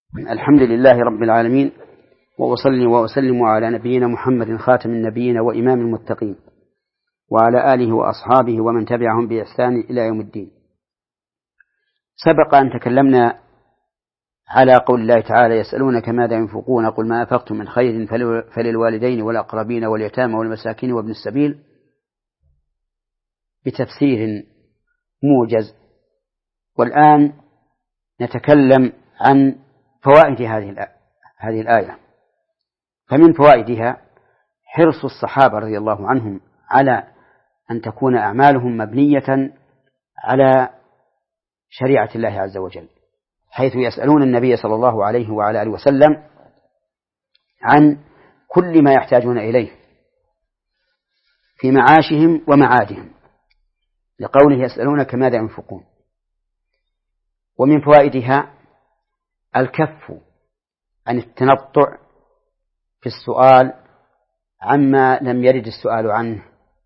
الحمد لله رب العالمين، وأصلي وأسلم على نبينا محمد خاتم النبيين وإمام المتقين، وعلى آله وأصحابه ومن تبعهم بإحسان إلى يوم الدين. سبق أن تكلمنا على قول الله تعالى: يسألونك ماذا ينفقون قل ما أنفقتم من خير فللوالدين والأقربين واليتامى والمساكين وابن السبيل، بتفسير موجز. والآن نتكلم عن فوائد هذه الآية. فمن فوائدها حرص الصحابة رضي الله عنهم على أن تكون أعمالهم مبنية على شريعة الله عز وجل، حيث يسألون النبي صلى الله عليه وعلى آله وسلم عن كل ما يحتاجون إليه في معاشهم ومعادهم، لقوله: يسألونك ماذا ينفقون. ومن فوائدها الكف عن التنطع في السؤال عما لم يرد السؤال عنه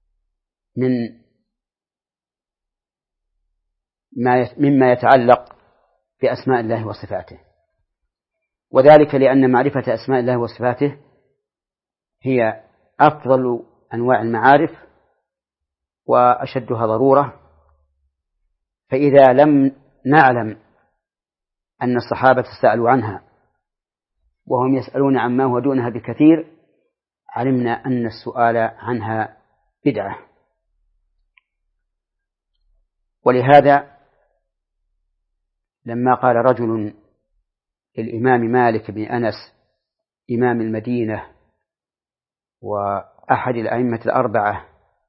مما يتعلق بأسماء الله وصفاته، وذلك لأن معرفة أسماء الله وصفاته هي أفضل أنواع المعارف وأشدها ضرورة. فإذا لم نعلم أن الصحابة سألوا عنها وهم يسألون عما هو دونها بكثير، علمنا أن السؤال عنها بدعة. ولهذا لما قال رجل للإمام مالك بن أنس إمام المدينة وأحد الأئمة الأربعة،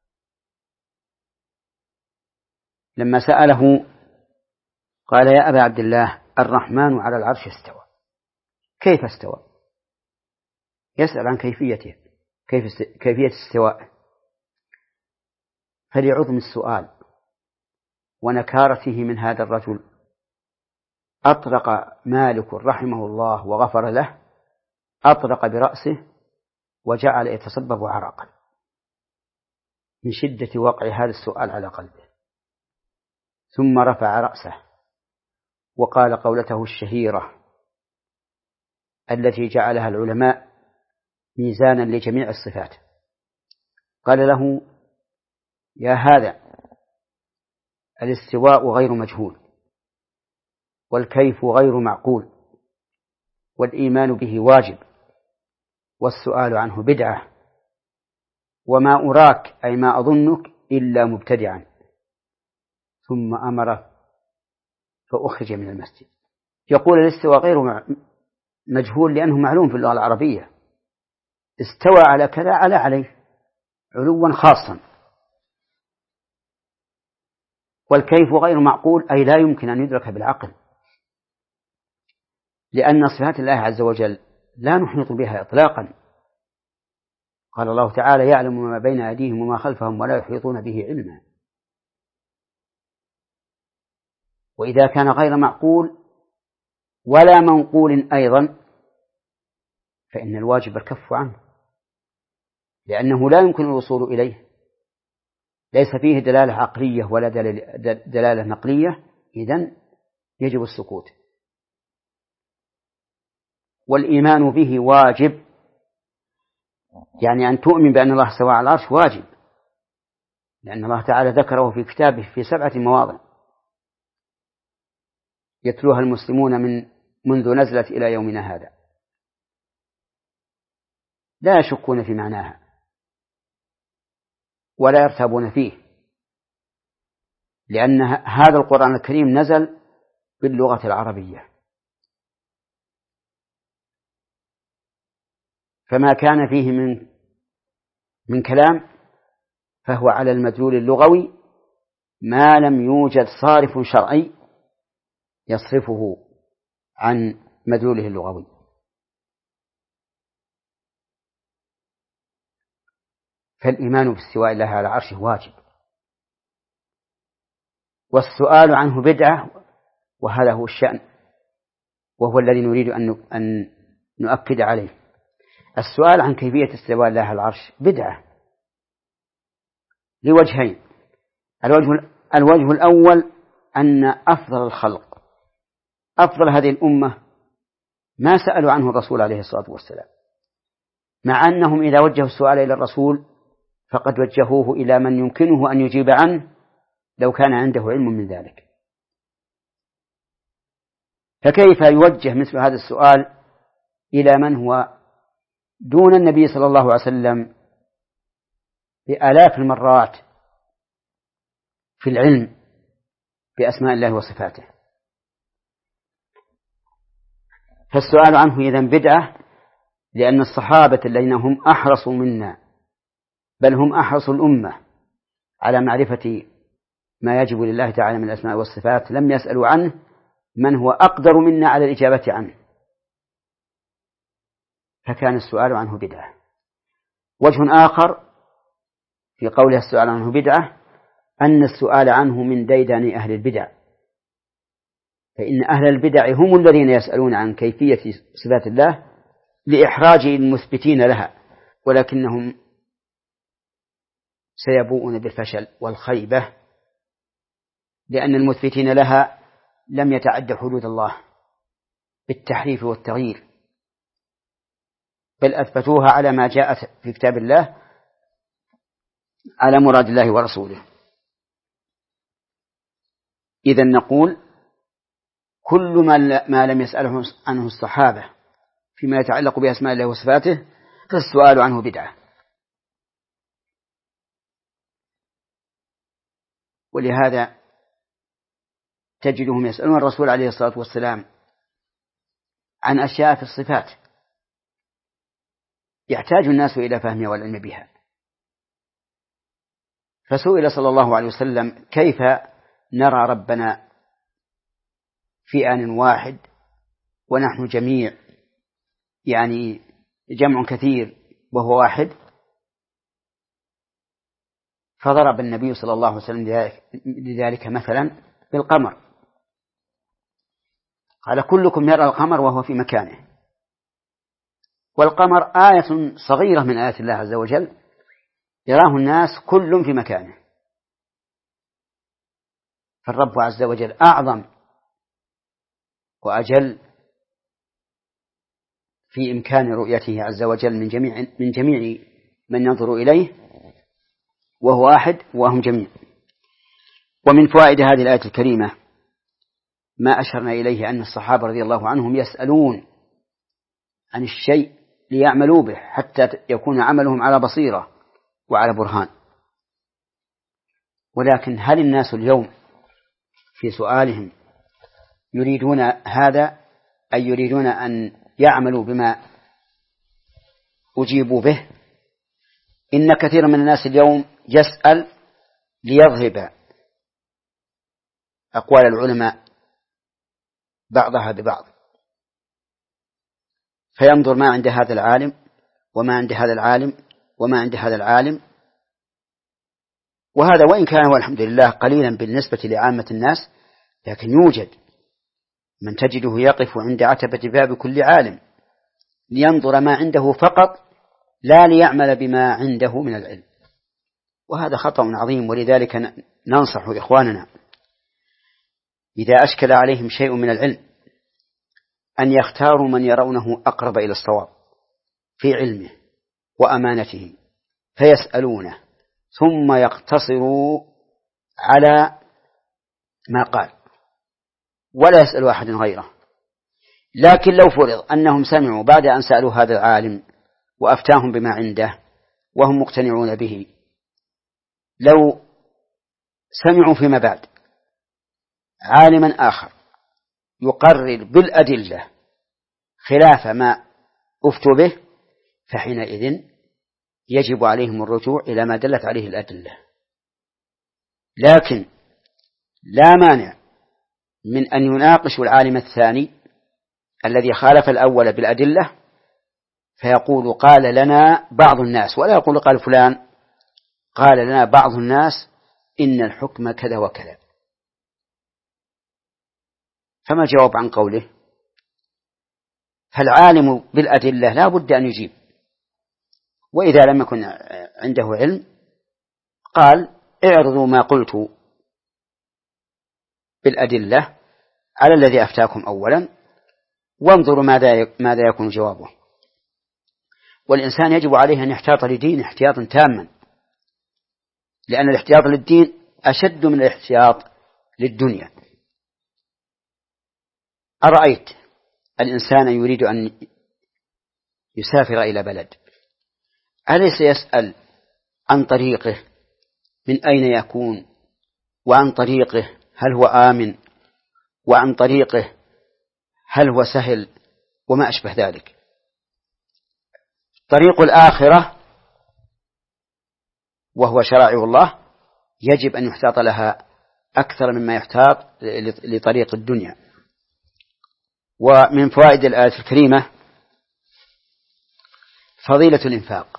لما سأله قال: يا أبا عبد الله، الرحمن على العرش استوى. كيف استوى؟ يسأل عن كيفيته، كيفية استواء. فلعظم السؤال ونكارته من هذا الرجل أطرق مالك رحمه الله وغفر له، أطرق برأسه وجعل يتصبب عرقا من شدة وقع هذا السؤال على قلبه، ثم رفع رأسه وقال قولته الشهيرة التي جعلها العلماء ميزانا لجميع الصفات. قال له: يا هذا، الاستواء غير مجهول، والكيف غير معقول، والإيمان به واجب، والسؤال عنه بدعة، وما أراك أي ما أظنك إلا مبتدعا. ثم أمر فأخرج من المسجد. يقول الاستواء غير مجهول لأنه معلوم في اللغة العربية، استوى على كذا على عليه علوا خاصا. والكيف غير معقول أي لا يمكن أن يدرك بالعقل، لأن صفات الله عز وجل لا نحيط بها إطلاقا. قال الله تعالى: يعلم ما بين أيديهم وما خلفهم ولا يحيطون به علما. وإذا كان غير معقول ولا منقول أيضا فإن الواجب الكف عنه، لأنه لا يمكن الوصول إليه، ليس فيه دلالة عقلية ولا دلالة نقلية، إذن يجب السكوت. والإيمان به واجب، يعني أن تؤمن بأن الله استوى على العرش واجب، لأن الله تعالى ذكره في كتابه في 7 مواضع يتلوها المسلمون منذ نزلت إلى يومنا هذا، لا يشكون في معناها ولا يرتابون فيه، لأن هذا القرآن الكريم نزل باللغة العربية، فما كان فيه من كلام فهو على المدلول اللغوي، ما لم يوجد صارف شرعي يصرفه عن مدلوله اللغوي. فالإيمان باستواء الله على عرشه واجب، والسؤال عنه بدعة، وهذا هو الشأن، وهو الذي نريد أن نؤكد عليه. السؤال عن كيفية استواء الله على العرش بدعة لوجهين: الوجه الأول أن أفضل الخلق، أفضل هذه الأمة ما سألوا عنه الرسول عليه الصلاة والسلام، مع أنهم إذا وجهوا السؤال إلى الرسول فقد وجهوه إلى من يمكنه أن يجيب عنه لو كان عنده علم من ذلك. فكيف يوجه مثل هذا السؤال إلى من هو دون النبي صلى الله عليه وسلم بآلاف المرات في العلم بأسماء الله وصفاته؟ فالسؤال عنه إذن بدعة، لأن الصحابة الذين هم أحرصوا منا، بل هم أحرص الأمة على معرفة ما يجب لله تعالى من الأسماء والصفات، لم يسألوا عنه من هو أقدر منا على الإجابة عنه، فكان السؤال عنه بدعة. وجه آخر في قولها السؤال عنه بدعة أن السؤال عنه من ديدن أهل البدع، فإن أهل البدع هم الذين يسألون عن كيفية صفات الله لإحراج المثبتين لها، ولكنهم سيبوءون بالفشل والخيبة، لأن المثبتين لها لم يتعدوا حدود الله بالتحريف والتغيير، بل أثبتوها على ما جاءت في كتاب الله على مراد الله ورسوله. إذن نقول كل ما لم يسأله عنه الصحابة فيما يتعلق بأسماء الله وصفاته فالسؤال عنه بدعة. ولهذا تجدهم يسألون الرسول عليه الصلاة والسلام عن أشياء في الصفات يحتاج الناس إلى فهمها والعلم بها. فسئل صلى الله عليه وسلم كيف نرى ربنا في آن واحد ونحن جميع، يعني جمع كثير وهو واحد؟ فضرب النبي صلى الله عليه وسلم لذلك مثلا بالقمر، قال كلكم يرى القمر وهو في مكانه، والقمر آية صغيرة من آيات الله عز وجل يراه الناس كل في مكانه، فالرب عز وجل أعظم وأجل في إمكان رؤيته عز وجل من جميع من ينظر إليه، وهو واحد وهم جميع. ومن فوائد هذه الآية الكريمة ما أشرنا إليه أن الصحابة رضي الله عنهم يسألون عن الشيء ليعملوا به حتى يكون عملهم على بصيرة وعلى برهان. ولكن هل الناس اليوم في سؤالهم يريدون هذا، أي يريدون أن يعملوا بما أجيبوا به؟ إن كثير من الناس اليوم يسأل ليذهب أقوال العلماء بعضها ببعض، فينظر ما عند هذا العالم وما عند هذا العالم وما عند هذا العالم، وهذا وإن كان والحمد لله قليلا بالنسبة لعامة الناس، لكن يوجد من تجده يقف عند عتبة باب كل عالم لينظر ما عنده فقط لا ليعمل بما عنده من العلم، وهذا خطأ عظيم. ولذلك ننصح إخواننا إذا أشكل عليهم شيء من العلم أن يختاروا من يرونه أقرب إلى الصواب في علمه وأمانته فيسألونه، ثم يقتصروا على ما قال ولا يسأل أحد غيره. لكن لو فرض أنهم سمعوا بعد أن سألوا هذا العالم وأفتاهم بما عنده وهم مقتنعون به، لو سمعوا فيما بعد عالما آخر يقرر بالأدلة خلاف ما أفتوا به، فحينئذ يجب عليهم الرجوع إلى ما دلت عليه الأدلة. لكن لا مانع من أن يناقشوا العالم الثاني الذي خالف الأول بالأدلة، فيقول قال لنا بعض الناس، ولا يقول قال فلان، قال لنا بعض الناس إن الحكم كذا وكذا. فما جواب عن قوله؟ فالعالم بالأدلة لا بد أن يجيب، وإذا لم يكن عنده علم قال اعرضوا ما قلت بالأدلة على الذي أفتاكم أولا، وانظروا ماذا يكون جوابه. والإنسان يجب عليه أن يحتاط لدينه احتياطا تاما، لأن الاحتياط للدين أشد من الاحتياط للدنيا. أرأيت الإنسان يريد أن يسافر إلى بلد، أليس يسأل عن طريقه من أين يكون، وعن طريقه هل هو آمن، وعن طريقه هل هو سهل، وما أشبه ذلك؟ طريق الآخرة وهو شرائع الله يجب أن يحتاط لها أكثر مما يحتاط لطريق الدنيا. ومن فوائد الآية الكريمة فضيلة الإنفاق،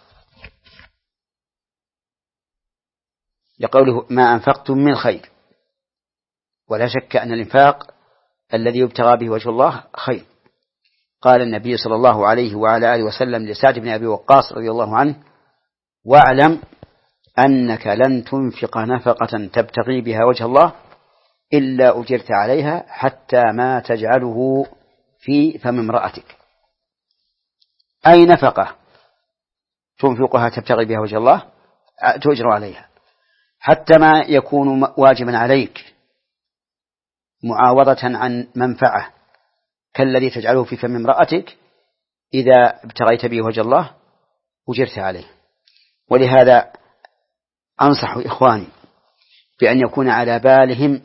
لقوله ما أنفقتم من خير، ولا شك أن الإنفاق الذي يبتغى به وجه الله خير. قال النبي صلى الله عليه وعلى آله وسلم لسعد بن أبي وقاص رضي الله عنه: واعلم أنك لن تنفق نفقة تبتغي بها وجه الله إلا أجرت عليها حتى ما تجعله في فم امرأتك. أي نفقة تنفقها تبتغي بها وجه الله تؤجر عليها، حتى ما يكون واجبا عليك معاوضة عن منفعة كالذي تجعله في فم امرأتك، إذا ابتغيت به وجه الله أجرت عليه. ولهذا أنصح إخواني بأن يكون على بالهم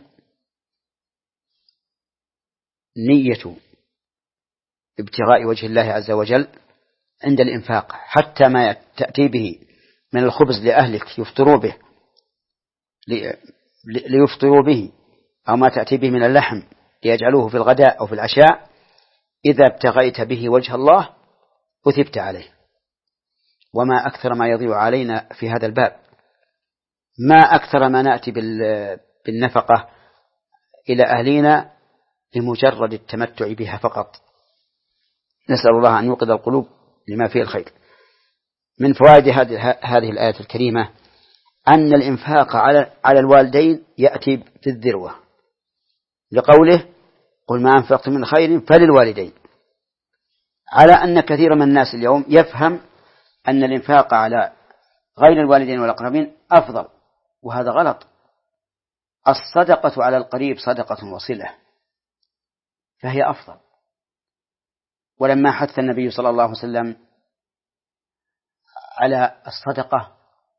نية ابتغاء وجه الله عز وجل عند الإنفاق، حتى ما تأتي به من الخبز لأهلك ليفطروا به، أو ما تأتي به من اللحم ليجعلوه في الغداء أو في العشاء، إذا ابتغيت به وجه الله أثبت عليه. وما أكثر ما يضيع علينا في هذا الباب، ما أكثر ما نأتي بالنفقة إلى أهلنا لمجرد التمتع بها فقط. نسأل الله أن يوقظ القلوب لما فيه الخير. من فوائد هذه الآية الكريمة أن الإنفاق على الوالدين يأتي في الذروة، لقوله: قل ما أنفقت من خير فللوالدين، على أن كثير من الناس اليوم يفهم أن الإنفاق على غير الوالدين والأقربين أفضل، وهذا غلط. الصدقة على القريب صدقة وصلة، فهي أفضل. ولما حث النبي صلى الله عليه وسلم على الصدقة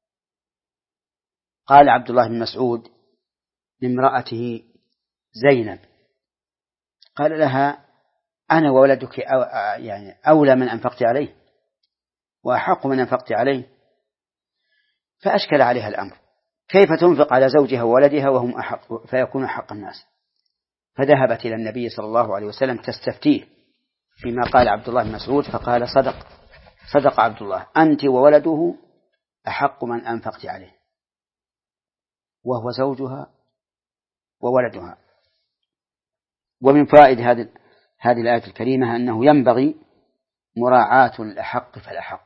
قال عبد الله بن مسعود لامرأته زينب، قال لها: أنا وولدك يعني أولى من أنفقت عليه وأحق من أنفقت عليه. فأشكل عليها الأمر، كيف تنفق على زوجها وولدها وهم أحق فيكون أحق الناس؟ فذهبت إلى النبي صلى الله عليه وسلم تستفتيه فيما قال عبد الله بن مسعود، فقال: صدق عبد الله، أنت وولده أحق من أنفقت عليه، وهو زوجها وولدها. ومن فائد هذه الآية الكريمة أنه ينبغي مراعاة الأحق فالأحق،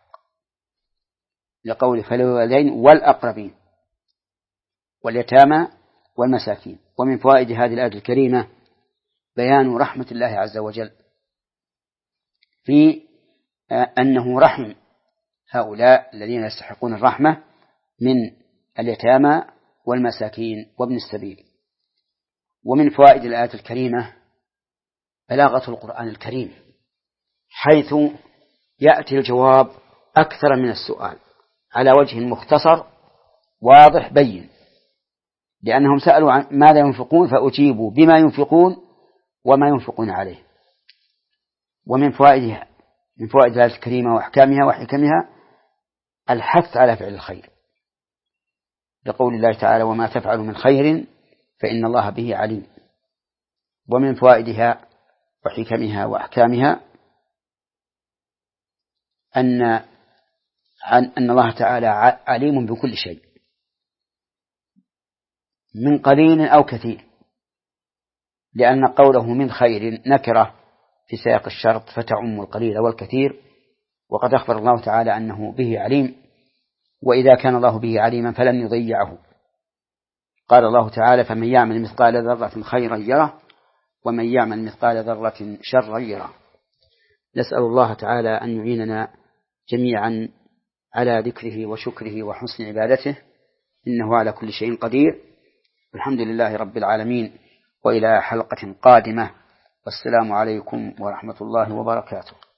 لقول فالوالدين والأقربين واليتامى والمساكين. ومن فوائد هذه الآية الكريمة بيان رحمة الله عز وجل في أنه رحم هؤلاء الذين يستحقون الرحمة من اليتامى والمساكين وابن السبيل. ومن فوائد الآية الكريمة بلاغة القرآن الكريم، حيث يأتي الجواب أكثر من السؤال على وجه مختصر واضح بين، لأنهم سألوا عن ماذا ينفقون فأجيبوا بما ينفقون وما ينفقون عليه. ومن فوائدها من فوائد الآية الكريمة وأحكامها وحكمها الحث على فعل الخير، لقول الله تعالى: وما تفعل من خير فإن الله به عليم. ومن فوائدها وحكمها وأحكامها أن الله تعالى عليم بكل شيء من قليل أو كثير، لأن قوله من خير نكرة في سياق الشرط فتعم القليل والكثير، وقد أخبر الله تعالى أنه به عليم، وإذا كان الله به عليما فلن يضيعه. قال الله تعالى: فمن يعمل مثقال ذرة خيرا يره ومن يعمل مثقال ذرة شرا يره. نسأل الله تعالى أن يعيننا جميعا على ذكره وشكره وحسن عبادته، إنه على كل شيء قدير. الحمد لله رب العالمين، وإلى حلقة قادمة، والسلام عليكم ورحمة الله وبركاته.